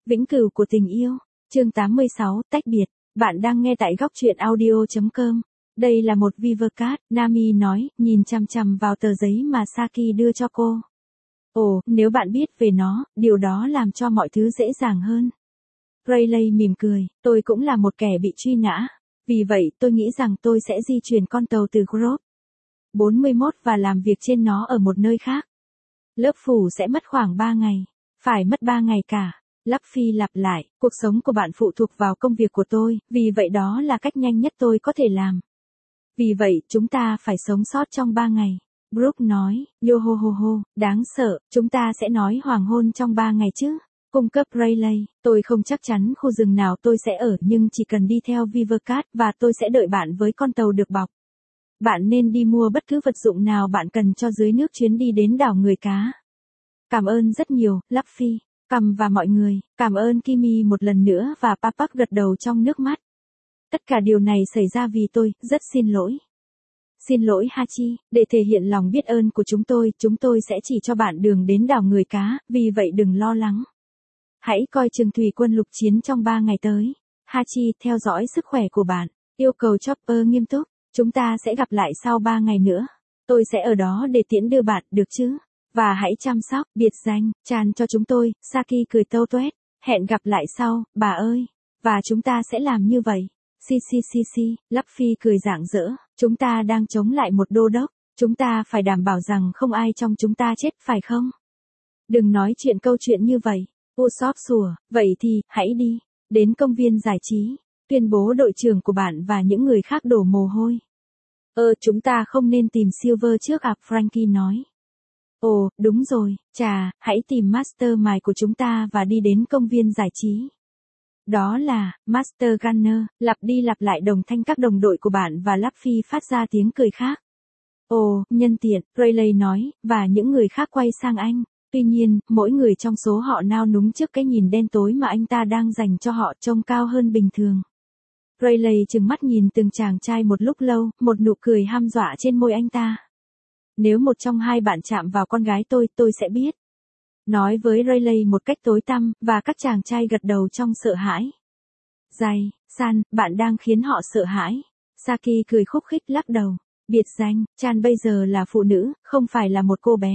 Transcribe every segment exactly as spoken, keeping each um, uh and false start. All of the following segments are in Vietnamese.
Vĩnh cửu của tình yêu. Chương tám mươi sáu, tách biệt. Bạn đang nghe tại góc truyện audio chấm com. Đây là một Vivercard, Nami nói, nhìn chằm chằm vào tờ giấy mà Saki đưa cho cô. Ồ, nếu bạn biết về nó, điều đó làm cho mọi thứ dễ dàng hơn. Rayleigh mỉm cười, tôi cũng là một kẻ bị truy nã. Vì vậy, tôi nghĩ rằng tôi sẽ di chuyển con tàu từ Grove bốn mươi mốt và làm việc trên nó ở một nơi khác. Lớp phủ sẽ mất khoảng ba ngày. Phải mất ba ngày cả. Luffy lặp lại, cuộc sống của bạn phụ thuộc vào công việc của tôi, vì vậy đó là cách nhanh nhất tôi có thể làm. Vì vậy, chúng ta phải sống sót trong ba ngày. Brook nói, Yohohoho, đáng sợ, chúng ta sẽ nói hoàng hôn trong ba ngày chứ. Cung cấp Rayleigh, tôi không chắc chắn khu rừng nào tôi sẽ ở nhưng chỉ cần đi theo Vivercard và tôi sẽ đợi bạn với con tàu được bọc. Bạn nên đi mua bất cứ vật dụng nào bạn cần cho dưới nước chuyến đi đến đảo người cá. Cảm ơn rất nhiều, Luffy. Cầm và mọi người, cảm ơn Kimi một lần nữa và Papak gật đầu trong nước mắt. Tất cả điều này xảy ra vì tôi, rất xin lỗi. Xin lỗi Hachi, để thể hiện lòng biết ơn của chúng tôi, chúng tôi sẽ chỉ cho bạn đường đến đảo người cá, vì vậy đừng lo lắng. Hãy coi chừng thủy quân lục chiến trong ba ngày tới. Hachi, theo dõi sức khỏe của bạn. Yêu cầu Chopper nghiêm túc, chúng ta sẽ gặp lại sau ba ngày nữa. Tôi sẽ ở đó để tiễn đưa bạn, được chứ? Và hãy chăm sóc, biệt danh, Chan cho chúng tôi, Saki cười tâu tuét, hẹn gặp lại sau, bà ơi. Và chúng ta sẽ làm như vậy. Si si si si, Luffy cười rạng rỡ, chúng ta đang chống lại một đô đốc, chúng ta phải đảm bảo rằng không ai trong chúng ta chết, phải không? Đừng nói chuyện câu chuyện như vậy. Usopp sủa, vậy thì, hãy đi, đến công viên giải trí, tuyên bố đội trưởng của bạn và những người khác đổ mồ hôi. Ơ, chúng ta không nên tìm Silver trước à, Frankie nói. Ồ, đúng rồi, chà, hãy tìm Mastermind của chúng ta và đi đến công viên giải trí. Đó là, Master Gunner, lặp đi lặp lại đồng thanh các đồng đội của bạn và Luffy phát ra tiếng cười khác. Ồ, nhân tiện, Rayleigh nói, và những người khác quay sang anh. Tuy nhiên, mỗi người trong số họ nao núng trước cái nhìn đen tối mà anh ta đang dành cho họ, trông cao hơn bình thường. Rayleigh trừng mắt nhìn từng chàng trai một lúc lâu, một nụ cười hăm dọa trên môi anh ta. Nếu một trong hai bạn chạm vào con gái tôi, tôi sẽ biết. Nói với Rayleigh một cách tối tăm, và các chàng trai gật đầu trong sợ hãi. Dày, San, bạn đang khiến họ sợ hãi. Saki cười khúc khích lắc đầu. Biệt danh, Chan bây giờ là phụ nữ, không phải là một cô bé.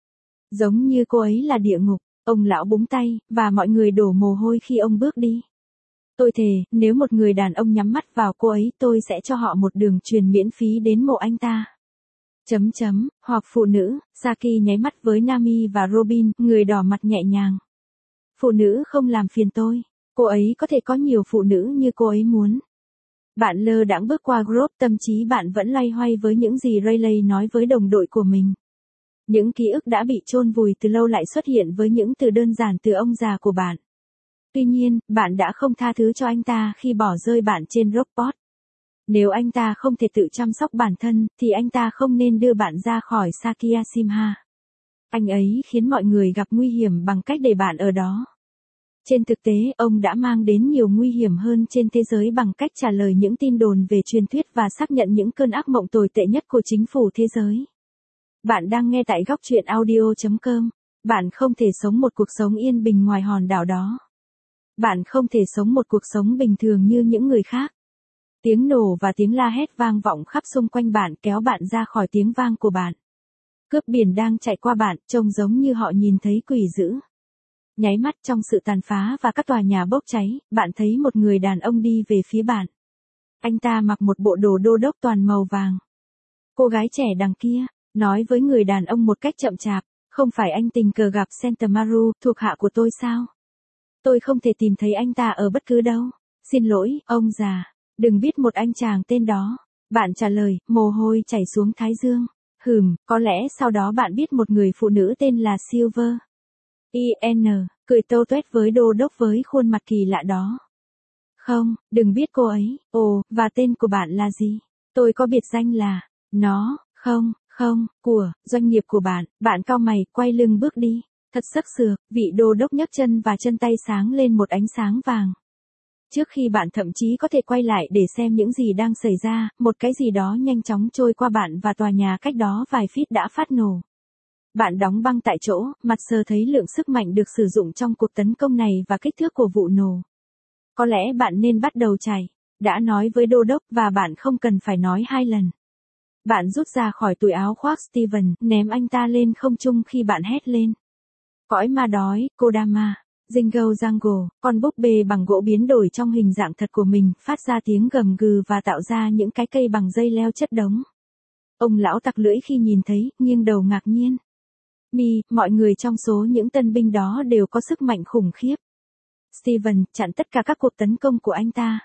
Giống như cô ấy là địa ngục, ông lão búng tay, và mọi người đổ mồ hôi khi ông bước đi. Tôi thề, nếu một người đàn ông nhắm mắt vào cô ấy, tôi sẽ cho họ một đường truyền miễn phí đến mộ anh ta. Chấm chấm, hoặc phụ nữ, Saki nháy mắt với Nami và Robin, người đỏ mặt nhẹ nhàng. Phụ nữ không làm phiền tôi, cô ấy có thể có nhiều phụ nữ như cô ấy muốn. Bạn lơ đãng bước qua Grove, tâm trí bạn vẫn loay hoay với những gì Rayleigh nói với đồng đội của mình. Những ký ức đã bị chôn vùi từ lâu lại xuất hiện với những từ đơn giản từ ông già của bạn. Tuy nhiên, bạn đã không tha thứ cho anh ta khi bỏ rơi bạn trên Rockport. Nếu anh ta không thể tự chăm sóc bản thân, thì anh ta không nên đưa bạn ra khỏi Sakyashima. Anh ấy khiến mọi người gặp nguy hiểm bằng cách để bạn ở đó. Trên thực tế, ông đã mang đến nhiều nguy hiểm hơn trên thế giới bằng cách trả lời những tin đồn về truyền thuyết và xác nhận những cơn ác mộng tồi tệ nhất của chính phủ thế giới. Bạn đang nghe tại góc truyện audio chấm com. Bạn không thể sống một cuộc sống yên bình ngoài hòn đảo đó. Bạn không thể sống một cuộc sống bình thường như những người khác. Tiếng nổ và tiếng la hét vang vọng khắp xung quanh bạn, kéo bạn ra khỏi tiếng vang của bạn. Cướp biển đang chạy qua bạn, trông giống như họ nhìn thấy quỷ dữ. Nháy mắt trong sự tàn phá và các tòa nhà bốc cháy, bạn thấy một người đàn ông đi về phía bạn. Anh ta mặc một bộ đồ đô đốc toàn màu vàng. Cô gái trẻ đằng kia nói với người đàn ông một cách chậm chạp, không phải anh tình cờ gặp Sentamaru, thuộc hạ của tôi sao? Tôi không thể tìm thấy anh ta ở bất cứ đâu. Xin lỗi, ông già. Đừng biết một anh chàng tên đó. Bạn trả lời, mồ hôi chảy xuống thái dương. Hừm, có lẽ sau đó bạn biết một người phụ nữ tên là Silver. i en, cười tâu tuét với đô đốc với khuôn mặt kỳ lạ đó. Không, đừng biết cô ấy. Ồ, và tên của bạn là gì? Tôi có biệt danh là, nó, không, không, của, doanh nghiệp của bạn. Bạn cau mày, quay lưng bước đi. Thật sắc sược, vị đô đốc nhấc chân và chân tay sáng lên một ánh sáng vàng. Trước khi bạn thậm chí có thể quay lại để xem những gì đang xảy ra, một cái gì đó nhanh chóng trôi qua bạn và tòa nhà cách đó vài feet đã phát nổ. Bạn đóng băng tại chỗ, mặt sờ thấy lượng sức mạnh được sử dụng trong cuộc tấn công này và kích thước của vụ nổ. Có lẽ bạn nên bắt đầu chạy. Đã nói với đô đốc và bạn không cần phải nói hai lần. Bạn rút ra khỏi túi áo khoác Steven, ném anh ta lên không trung khi bạn hét lên. Cõi ma đói, Kodama. Jingle Jangle, con búp bê bằng gỗ biến đổi trong hình dạng thật của mình, phát ra tiếng gầm gừ và tạo ra những cái cây bằng dây leo chất đống. Ông lão tặc lưỡi khi nhìn thấy, nghiêng đầu ngạc nhiên. Mi, mọi người trong số những tân binh đó đều có sức mạnh khủng khiếp. Steven, chặn tất cả các cuộc tấn công của anh ta.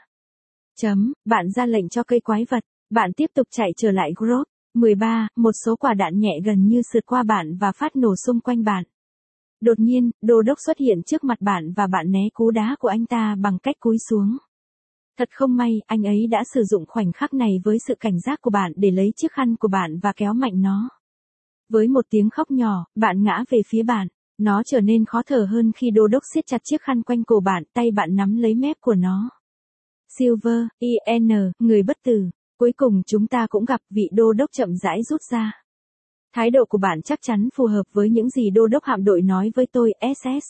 Chấm, bạn ra lệnh cho cây quái vật. Bạn tiếp tục chạy trở lại Grove. mười ba, một số quả đạn nhẹ gần như sượt qua bạn và phát nổ xung quanh bạn. Đột nhiên, đô đốc xuất hiện trước mặt bạn và bạn né cú đá của anh ta bằng cách cúi xuống. Thật không may, anh ấy đã sử dụng khoảnh khắc này với sự cảnh giác của bạn để lấy chiếc khăn của bạn và kéo mạnh nó. Với một tiếng khóc nhỏ, bạn ngã về phía bạn. Nó trở nên khó thở hơn khi đô đốc siết chặt chiếc khăn quanh cổ bạn, tay bạn nắm lấy mép của nó. Silver, i en, người bất tử. Cuối cùng chúng ta cũng gặp, vị đô đốc chậm rãi rút ra. Thái độ của bạn chắc chắn phù hợp với những gì đô đốc hạm đội nói với tôi, ét ét.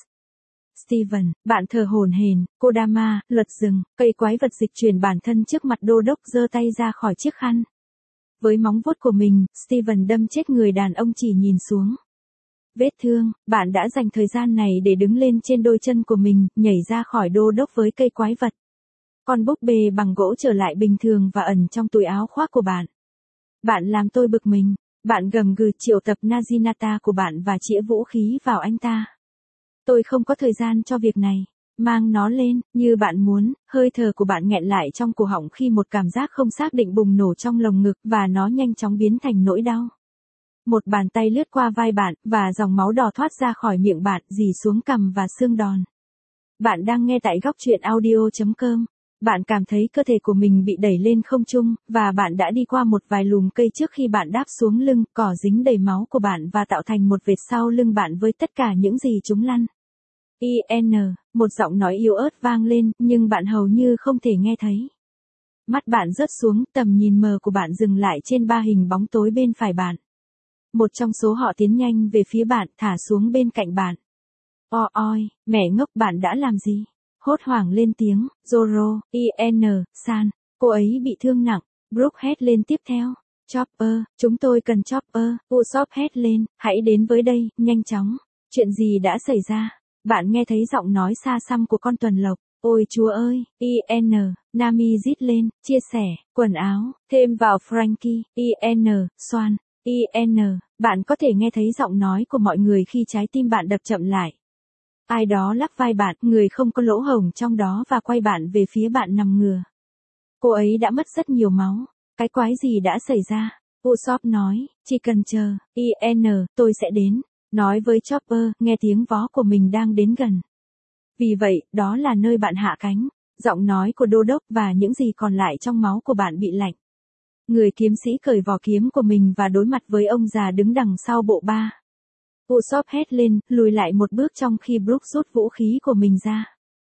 Steven, bạn thở hổn hển, Kodama, luật rừng, cây quái vật dịch chuyển bản thân trước mặt đô đốc giơ tay ra khỏi chiếc khăn. Với móng vuốt của mình, Steven đâm chết người đàn ông chỉ nhìn xuống. Vết thương, bạn đã dành thời gian này để đứng lên trên đôi chân của mình, nhảy ra khỏi đô đốc với cây quái vật. Con búp bê bằng gỗ trở lại bình thường và ẩn trong túi áo khoác của bạn. Bạn làm tôi bực mình. Bạn gầm gừ triệu tập Naginata của bạn và chĩa vũ khí vào anh ta. Tôi không có thời gian cho việc này. Mang nó lên, như bạn muốn, hơi thở của bạn nghẹn lại trong cổ họng khi một cảm giác không xác định bùng nổ trong lồng ngực và nó nhanh chóng biến thành nỗi đau. Một bàn tay lướt qua vai bạn, và dòng máu đỏ thoát ra khỏi miệng bạn, rỉ xuống cằm và xương đòn. Bạn đang nghe tại góc truyện audio chấm com. Bạn cảm thấy cơ thể của mình bị đẩy lên không trung, và bạn đã đi qua một vài lùm cây trước khi bạn đáp xuống lưng, cỏ dính đầy máu của bạn và tạo thành một vệt sau lưng bạn với tất cả những gì chúng lăn. i en, một giọng nói yếu ớt vang lên, nhưng bạn hầu như không thể nghe thấy. Mắt bạn rớt xuống, tầm nhìn mờ của bạn dừng lại trên ba hình bóng tối bên phải bạn. Một trong số họ tiến nhanh về phía bạn, thả xuống bên cạnh bạn. O oi, mẹ ngốc, bạn đã làm gì? Hốt hoảng lên tiếng, Zoro, i en, san, cô ấy bị thương nặng. Brooke hét lên tiếp theo. Chopper, chúng tôi cần Chopper. Usopp hét lên, hãy đến với đây, nhanh chóng. Chuyện gì đã xảy ra? Bạn nghe thấy giọng nói xa xăm của con tuần lộc. Ôi chúa ơi, i en, Nami rít lên, chia sẻ, quần áo, thêm vào Frankie, i en, xoan, i en, bạn có thể nghe thấy giọng nói của mọi người khi trái tim bạn đập chậm lại. Ai đó lắc vai bạn, người không có lỗ hổng trong đó và quay bạn về phía bạn nằm ngửa. Cô ấy đã mất rất nhiều máu. Cái quái gì đã xảy ra? Usopp nói, chỉ cần chờ, i en, tôi sẽ đến. Nói với Chopper, nghe tiếng vó của mình đang đến gần. Vì vậy, đó là nơi bạn hạ cánh. Giọng nói của đô đốc và những gì còn lại trong máu của bạn bị lạnh. Người kiếm sĩ cởi vỏ kiếm của mình và đối mặt với ông già đứng đằng sau bộ ba. Usopp hét lên, lùi lại một bước trong khi Brooke rút vũ khí của mình ra.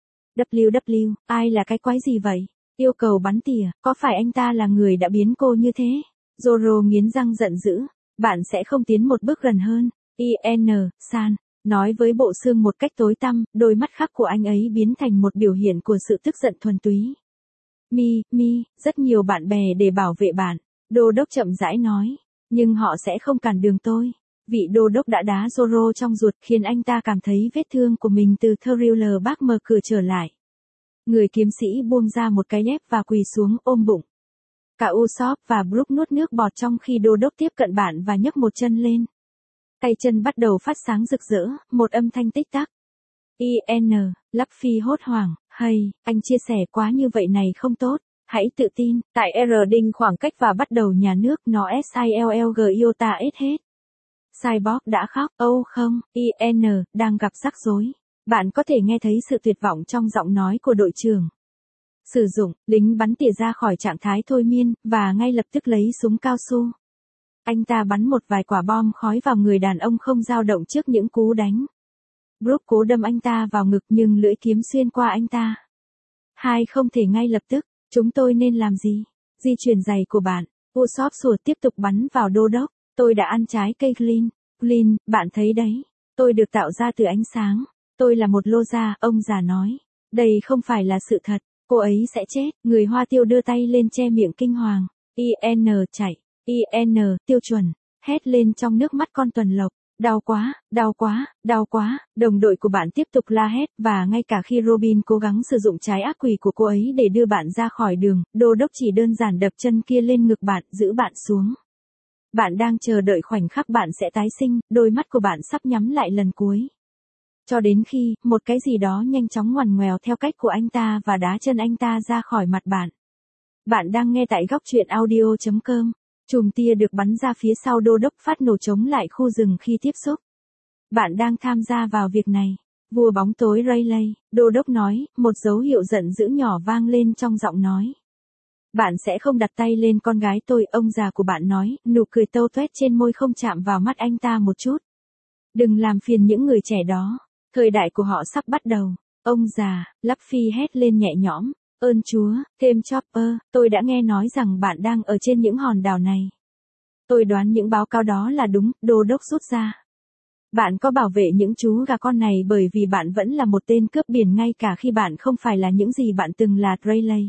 vê kép vê, ai là cái quái gì vậy? Yêu cầu bắn tỉa, có phải anh ta là người đã biến cô như thế? Zoro nghiến răng giận dữ, bạn sẽ không tiến một bước gần hơn. i en, san, nói với bộ xương một cách tối tăm, đôi mắt khắc của anh ấy biến thành một biểu hiện của sự tức giận thuần túy. Mi, Mi, rất nhiều bạn bè để bảo vệ bạn, đô đốc chậm rãi nói, nhưng họ sẽ không cản đường tôi. Vị đô đốc đã đá Zoro trong ruột khiến anh ta cảm thấy vết thương của mình từ Thriller bác mở cửa trở lại. Người kiếm sĩ buông ra một cái dép và quỳ xuống ôm bụng. Cả Usopp và Brooke nuốt nước bọt trong khi đô đốc tiếp cận bạn và nhấc một chân lên. Tay chân bắt đầu phát sáng rực rỡ, một âm thanh tích tắc. i en, Luffy hốt hoảng, hay, anh chia sẻ quá như vậy này không tốt, hãy tự tin, tại R đinh khoảng cách và bắt đầu nhà nước, nó Silg iota ít hết. Cyborg đã khóc, ô không, i en, đang gặp rắc rối. Bạn có thể nghe thấy sự tuyệt vọng trong giọng nói của đội trưởng. Sử dụng, lính bắn tỉa ra khỏi trạng thái thôi miên, và ngay lập tức lấy súng cao su. Anh ta bắn một vài quả bom khói vào người đàn ông không dao động trước những cú đánh. Brooke cố đâm anh ta vào ngực nhưng lưỡi kiếm xuyên qua anh ta. Hai không thể ngay lập tức, chúng tôi nên làm gì? Di chuyển giày của bạn. Usopp sủa tiếp tục bắn vào đô đốc. Tôi đã ăn trái cây green. Glyn, bạn thấy đấy. Tôi được tạo ra từ ánh sáng. Tôi là một lô gia, ông già nói. Đây không phải là sự thật. Cô ấy sẽ chết. Người Hoa Tiêu đưa tay lên che miệng kinh hoàng. i en chạy. i en tiêu chuẩn. Hét lên trong nước mắt con tuần lộc. Đau quá, đau quá, đau quá. Đồng đội của bạn tiếp tục la hét, và ngay cả khi Robin cố gắng sử dụng trái ác quỷ của cô ấy để đưa bạn ra khỏi đường, đô đốc chỉ đơn giản đập chân kia lên ngực bạn, giữ bạn xuống. Bạn đang chờ đợi khoảnh khắc bạn sẽ tái sinh, đôi mắt của bạn sắp nhắm lại lần cuối. Cho đến khi, một cái gì đó nhanh chóng ngoằn ngoèo theo cách của anh ta và đá chân anh ta ra khỏi mặt bạn. Bạn đang nghe tại góc truyện audio chấm com. Chùm tia được bắn ra phía sau đô đốc phát nổ chống lại khu rừng khi tiếp xúc. Bạn đang tham gia vào việc này. Vua bóng tối Rayleigh, đô đốc nói, một dấu hiệu giận dữ nhỏ vang lên trong giọng nói. Bạn sẽ không đặt tay lên con gái tôi, ông già của bạn nói, nụ cười tâu tuét trên môi không chạm vào mắt anh ta một chút. Đừng làm phiền những người trẻ đó. Thời đại của họ sắp bắt đầu. Ông già, Luffy hét lên nhẹ nhõm. Ơn Chúa, thêm Chopper, tôi đã nghe nói rằng bạn đang ở trên những hòn đảo này. Tôi đoán những báo cáo đó là đúng, đô đốc rút ra. Bạn có bảo vệ những chú gà con này bởi vì bạn vẫn là một tên cướp biển ngay cả khi bạn không phải là những gì bạn từng là, Rayleigh.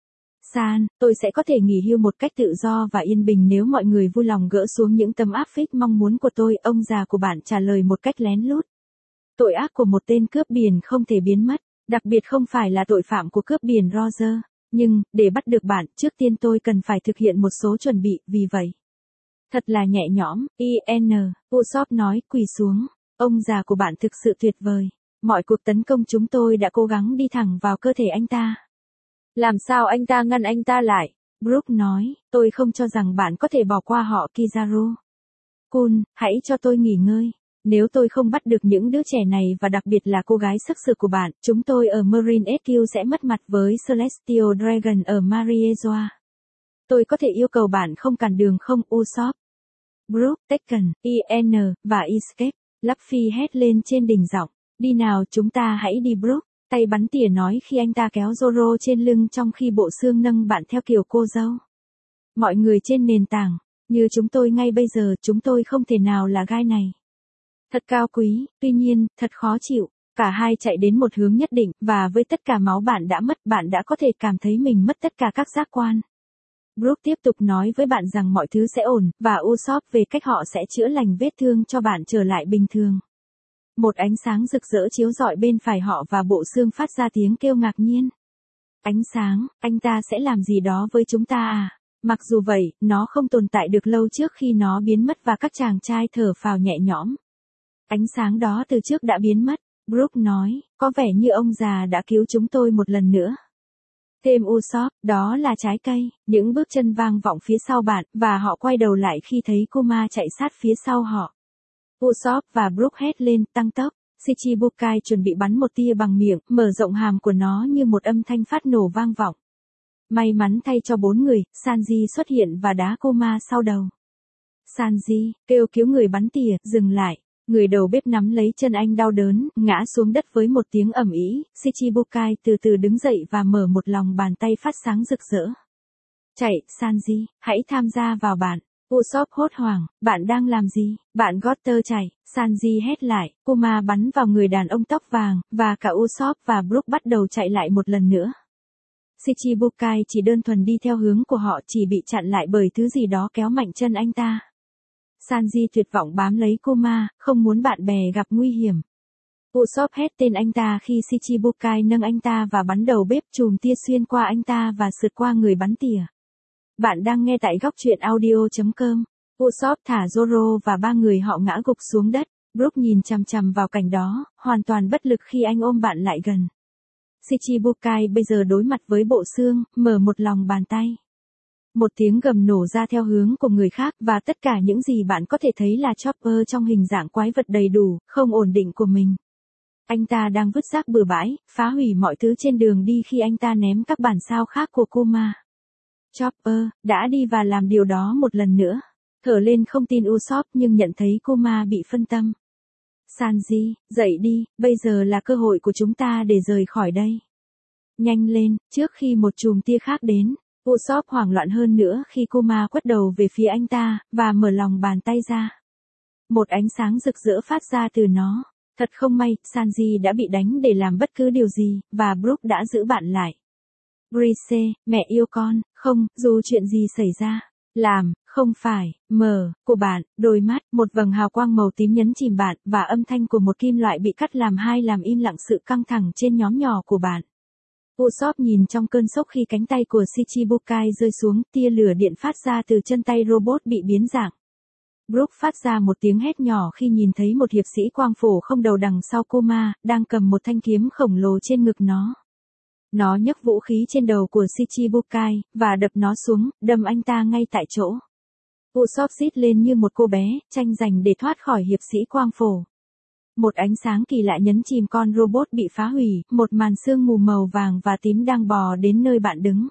San, tôi sẽ có thể nghỉ hưu một cách tự do và yên bình nếu mọi người vui lòng gỡ xuống những tấm áp phích mong muốn của tôi, ông già của bạn trả lời một cách lén lút. Tội ác của một tên cướp biển không thể biến mất, đặc biệt không phải là tội phạm của cướp biển Roger. Nhưng, để bắt được bạn, trước tiên tôi cần phải thực hiện một số chuẩn bị, vì vậy. Thật là nhẹ nhõm, i en Usopp nói, quỳ xuống. Ông già của bạn thực sự tuyệt vời. Mọi cuộc tấn công chúng tôi đã cố gắng đi thẳng vào cơ thể anh ta. Làm sao anh ta ngăn anh ta lại? Brook nói, tôi không cho rằng bạn có thể bỏ qua họ, Kizaru. Kun, hãy cho tôi nghỉ ngơi. Nếu tôi không bắt được những đứa trẻ này và đặc biệt là cô gái sắc sược của bạn, chúng tôi ở Marine ét quy sẽ mất mặt với Celestial Dragon ở Mariezoa. Tôi có thể yêu cầu bạn không cản đường không, Usopp? Brook, Tekken, i en và Escape. Luffy hét lên trên đỉnh giọng. Đi nào, chúng ta hãy đi, Brook. Tay bắn tỉa nói khi anh ta kéo Zoro trên lưng trong khi bộ xương nâng bạn theo kiểu cô dâu. Mọi người trên nền tảng, như chúng tôi ngay bây giờ, chúng tôi không thể nào là gai này. Thật cao quý, tuy nhiên, thật khó chịu. Cả hai chạy đến một hướng nhất định, và với tất cả máu bạn đã mất, bạn đã có thể cảm thấy mình mất tất cả các giác quan. Brook tiếp tục nói với bạn rằng mọi thứ sẽ ổn, và Usopp về cách họ sẽ chữa lành vết thương cho bạn trở lại bình thường. Một ánh sáng rực rỡ chiếu rọi bên phải họ và bộ xương phát ra tiếng kêu ngạc nhiên. Ánh sáng, anh ta sẽ làm gì đó với chúng ta à? Mặc dù vậy, nó không tồn tại được lâu trước khi nó biến mất và các chàng trai thở phào nhẹ nhõm. Ánh sáng đó từ trước đã biến mất, Brook nói, có vẻ như ông già đã cứu chúng tôi một lần nữa. Thêm Usopp, đó là trái cây, những bước chân vang vọng phía sau bạn, và họ quay đầu lại khi thấy Kuma chạy sát phía sau họ. Usopp và Brook hét lên, tăng tốc. Shichibukai chuẩn bị bắn một tia bằng miệng, mở rộng hàm của nó như một âm thanh phát nổ vang vọng. May mắn thay cho bốn người, Sanji xuất hiện và đá Kuma sau đầu. Sanji, kêu cứu người bắn tỉa, dừng lại. Người đầu bếp nắm lấy chân anh đau đớn, ngã xuống đất với một tiếng ầm ĩ. Shichibukai từ từ đứng dậy và mở một lòng bàn tay phát sáng rực rỡ. Chạy, Sanji, hãy tham gia vào bạn. Usopp hốt hoảng, bạn đang làm gì? Bạn Gotter chạy, Sanji hét lại, Kuma bắn vào người đàn ông tóc vàng, và cả Usopp và Brook bắt đầu chạy lại một lần nữa. Shichibukai chỉ đơn thuần đi theo hướng của họ, chỉ bị chặn lại bởi thứ gì đó kéo mạnh chân anh ta. Sanji tuyệt vọng bám lấy Kuma, không muốn bạn bè gặp nguy hiểm. Usopp hét tên anh ta khi Shichibukai nâng anh ta và bắn đầu bếp, chùm tia xuyên qua anh ta và sượt qua người bắn tỉa. Bạn đang nghe tại góc truyện audio chấm com. Usopp thả Zoro và ba người họ ngã gục xuống đất. Brook nhìn chằm chằm vào cảnh đó, hoàn toàn bất lực khi anh ôm bạn lại gần. Shichibukai bây giờ đối mặt với bộ xương, mở một lòng bàn tay. Một tiếng gầm nổ ra theo hướng của người khác, và tất cả những gì bạn có thể thấy là Chopper trong hình dạng quái vật đầy đủ, không ổn định của mình. Anh ta đang vứt rác bừa bãi, phá hủy mọi thứ trên đường đi khi anh ta ném các bản sao khác của Kuma. Chopper đã đi và làm điều đó một lần nữa. Thở lên không tin Usopp nhưng nhận thấy Kuma bị phân tâm. Sanji, dậy đi, bây giờ là cơ hội của chúng ta để rời khỏi đây. Nhanh lên, trước khi một chùm tia khác đến. Usopp hoảng loạn hơn nữa khi Kuma quất đầu về phía anh ta, và mở lòng bàn tay ra. Một ánh sáng rực rỡ phát ra từ nó. Thật không may, Sanji đã bị đánh để làm bất cứ điều gì, và Brook đã giữ bạn lại. Brice, mẹ yêu con, không, dù chuyện gì xảy ra. Làm, không phải, mờ, của bạn, đôi mắt, một vầng hào quang màu tím nhấn chìm bạn, và âm thanh của một kim loại bị cắt làm hai làm im lặng sự căng thẳng trên nhóm nhỏ của bạn. Usopp nhìn trong cơn sốc khi cánh tay của Shichibukai rơi xuống, tia lửa điện phát ra từ chân tay robot bị biến dạng. Brook phát ra một tiếng hét nhỏ khi nhìn thấy một hiệp sĩ quang phổ không đầu đằng sau Kuma, đang cầm một thanh kiếm khổng lồ trên ngực nó. Nó nhấc vũ khí trên đầu của Shichibukai, và đập nó xuống, đâm anh ta ngay tại chỗ. Usopp rít lên như một cô bé, tranh giành để thoát khỏi hiệp sĩ quang phổ. Một ánh sáng kỳ lạ nhấn chìm con robot bị phá hủy, một màn sương mù màu vàng và tím đang bò đến nơi bạn đứng.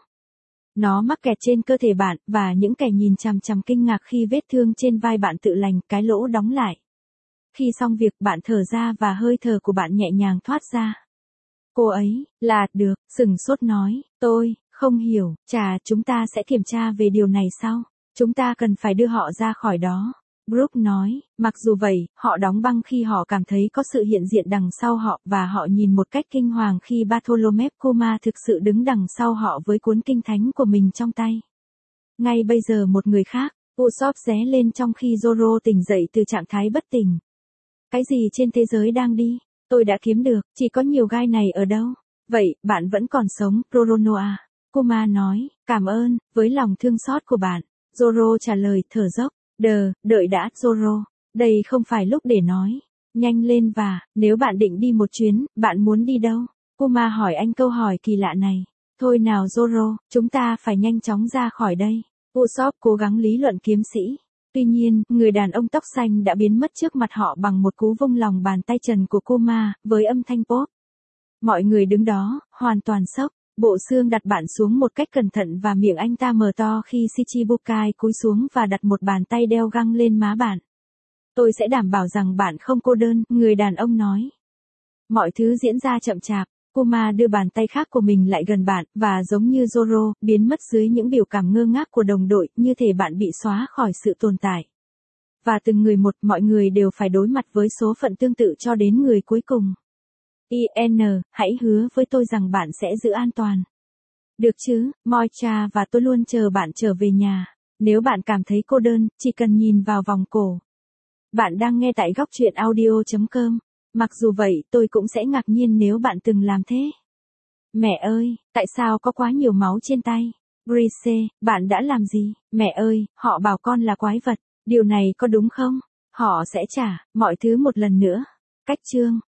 Nó mắc kẹt trên cơ thể bạn, và những kẻ nhìn chằm chằm kinh ngạc khi vết thương trên vai bạn tự lành, cái lỗ đóng lại. Khi xong việc, bạn thở ra và hơi thở của bạn nhẹ nhàng thoát ra. Cô ấy, là, được, sừng sốt nói, tôi, không hiểu, chà, chúng ta sẽ kiểm tra về điều này sau. Chúng ta cần phải đưa họ ra khỏi đó. Brook nói, mặc dù vậy, họ đóng băng khi họ cảm thấy có sự hiện diện đằng sau họ, và họ nhìn một cách kinh hoàng khi Bartholomew Kuma thực sự đứng đằng sau họ với cuốn kinh thánh của mình trong tay. Ngay bây giờ một người khác, Usopp ré lên trong khi Zoro tỉnh dậy từ trạng thái bất tỉnh. Cái gì trên thế giới đang đi? Tôi đã kiếm được, chỉ có nhiều gai này ở đâu? Vậy, bạn vẫn còn sống, Roronoa. Kuma nói, cảm ơn, với lòng thương xót của bạn. Zoro trả lời, thở dốc. Đờ, đợi đã, Zoro. Đây không phải lúc để nói. Nhanh lên và, nếu bạn định đi một chuyến, bạn muốn đi đâu? Kuma hỏi anh câu hỏi kỳ lạ này. Thôi nào Zoro, chúng ta phải nhanh chóng ra khỏi đây. Usopp cố gắng lý luận kiếm sĩ. Tuy nhiên, người đàn ông tóc xanh đã biến mất trước mặt họ bằng một cú vung lòng bàn tay trần của Kuma, với âm thanh pop. Mọi người đứng đó, hoàn toàn sốc. Bộ xương đặt bạn xuống một cách cẩn thận và miệng anh ta mở to khi Shichibukai cúi xuống và đặt một bàn tay đeo găng lên má bạn. Tôi sẽ đảm bảo rằng bạn không cô đơn, người đàn ông nói. Mọi thứ diễn ra chậm chạp. Kuma đưa bàn tay khác của mình lại gần bạn, và giống như Zoro, biến mất dưới những biểu cảm ngơ ngác của đồng đội, như thể bạn bị xóa khỏi sự tồn tại. Và từng người một, mọi người đều phải đối mặt với số phận tương tự cho đến người cuối cùng. i en, hãy hứa với tôi rằng bạn sẽ giữ an toàn. Được chứ, Moicha và tôi luôn chờ bạn trở về nhà. Nếu bạn cảm thấy cô đơn, chỉ cần nhìn vào vòng cổ. Bạn đang nghe tại góc truyện audio chấm com. Mặc dù vậy, tôi cũng sẽ ngạc nhiên nếu bạn từng làm thế. Mẹ ơi, tại sao có quá nhiều máu trên tay? Brice, bạn đã làm gì? Mẹ ơi, họ bảo con là quái vật. Điều này có đúng không? Họ sẽ trả mọi thứ một lần nữa. Cách chương